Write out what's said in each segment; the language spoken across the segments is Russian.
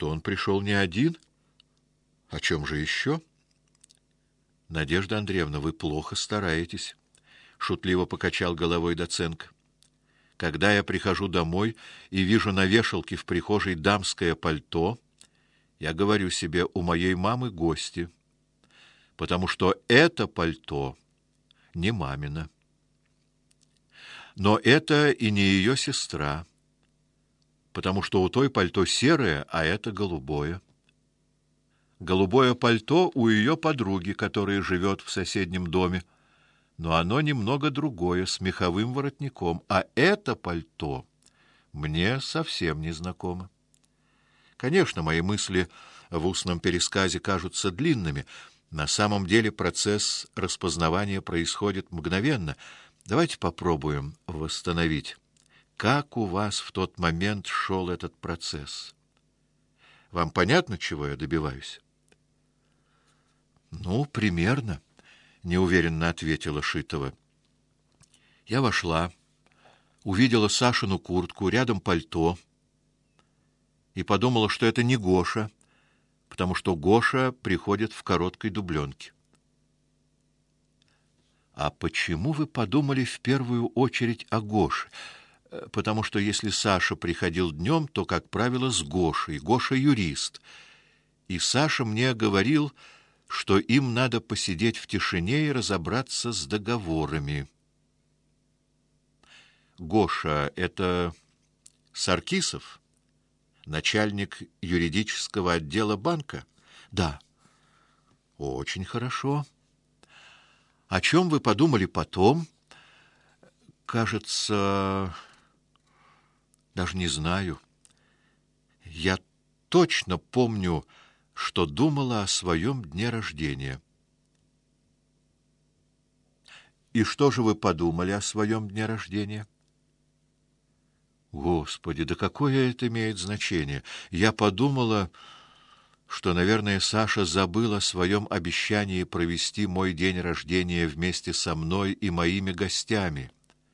что он пришел не один. О чем же еще? Надежда Андреевна, вы плохо стараетесь, шутливо покачал головой доценко. Когда я прихожу домой и вижу на вешалке в прихожей дамское пальто, я говорю себе: у моей мамы гости, потому что это пальто не мамино. Но это и не ее сестра, потому что у той пальто серое, а это голубое. Голубое пальто у ее подруги, которая живет в соседнем доме, но оно немного другое, с меховым воротником, а это пальто мне совсем не знакомо. Конечно, мои мысли в устном пересказе кажутся длинными. На самом деле процесс распознавания происходит мгновенно. Давайте попробуем восстановить, как у вас в тот момент шел этот процесс. Вам понятно, чего я добиваюсь? Ну, примерно, неуверенно ответила Шитова. Я вошла, увидела Сашину куртку, рядом пальто, и подумала, что это не Гоша, потому что Гоша приходит в короткой дубленке. А почему вы подумали в первую очередь о Гоше? Потому что если Саша приходил днем, то, как правило, с Гошей. Гоша юрист. И Саша мне говорил, что им надо посидеть в тишине и разобраться с договорами. Гоша — это Саркисов, начальник юридического отдела банка? Да. Очень хорошо. О чем вы подумали потом? Кажется, даже не знаю. Я точно помню, что думала о своем дне рождения. И что же вы подумали о своем дне рождения? Господи, да какое это имеет значение? Я подумала, что, наверное, Саша забыл о своем обещании провести мой день рождения вместе со мной и моими гостями.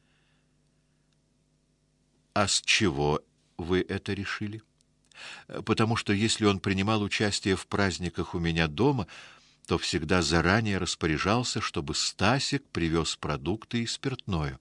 А с чего вы это решили? Потому что если он принимал участие в праздниках у меня дома, то всегда заранее распоряжался, чтобы Стасик привез продукты и спиртное.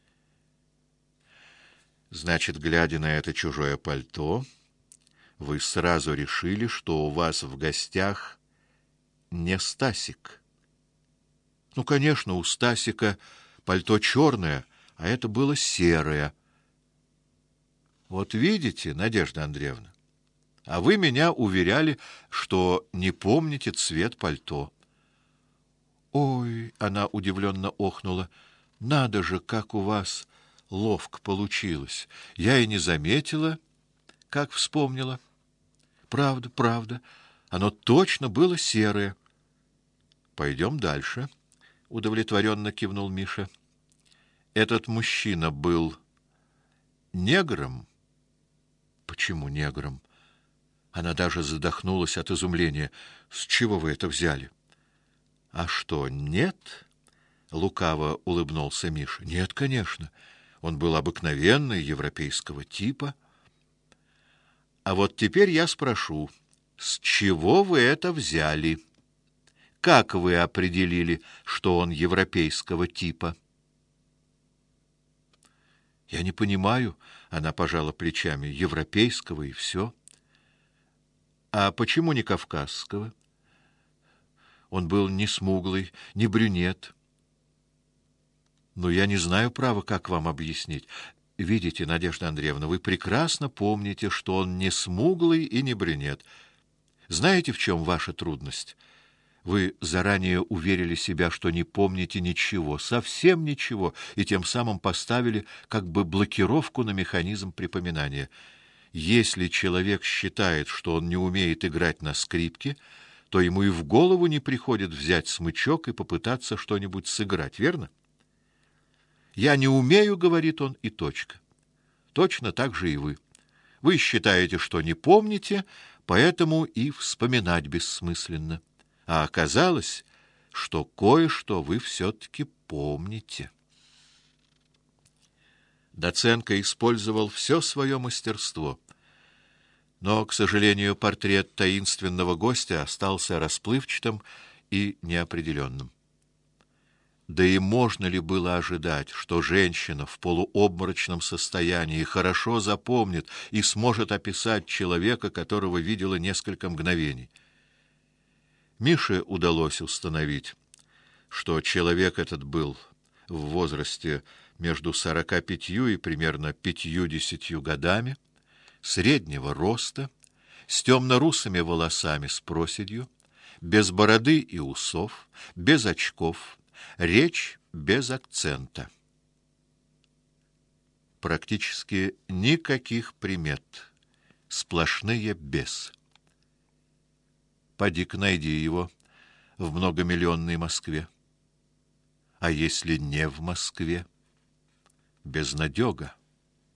Значит, глядя на это чужое пальто, вы сразу решили, что у вас в гостях не Стасик. Ну, конечно, у Стасика пальто черное, а это было серое. Вот видите, Надежда Андреевна, а вы меня уверяли, что не помните цвет пальто. Ой, она удивленно охнула. Надо же, как у вас ловко получилось. Я и не заметила, как вспомнила. Правда, правда. Оно точно было серое. Пойдем дальше, удовлетворенно кивнул Миша. Этот мужчина был негром? Почему негром? Она даже задохнулась от изумления. С чего вы это взяли? А что, нет? Лукаво улыбнулся Миша. Нет, конечно. Он был обыкновенный, европейского типа. А вот теперь я спрошу, с чего вы это взяли? Как вы определили, что он европейского типа? Я не понимаю, она пожала плечами. Европейского и все. А почему не кавказского? Он был не смуглый, не брюнет. Но я не знаю, право, как вам объяснить. Видите, Надежда Андреевна, вы прекрасно помните, что он не смуглый и не брюнет. Знаете, в чем ваша трудность? Вы заранее уверили себя, что не помните ничего, совсем ничего, и тем самым поставили как бы блокировку на механизм припоминания. Если человек считает, что он не умеет играть на скрипке, то ему и в голову не приходит взять смычок и попытаться что-нибудь сыграть, верно? Я не умею, говорит он, и точка. Точно так же и вы. Вы считаете, что не помните, поэтому и вспоминать бессмысленно. А оказалось, что кое-что вы все-таки помните. Доценко использовал все свое мастерство. Но, к сожалению, портрет таинственного гостя остался расплывчатым и неопределенным. Да и можно ли было ожидать, что женщина в полуобморочном состоянии хорошо запомнит и сможет описать человека, которого видела несколько мгновений? Мише удалось установить, что человек этот был в возрасте между 45 и примерно 50 годами, среднего роста, с темно-русыми волосами с проседью, без бороды и усов, без очков, речь без акцента. Практически никаких примет, сплошные «без». Поди-ка найди его в многомиллионной Москве. А если не в Москве? Безнадега.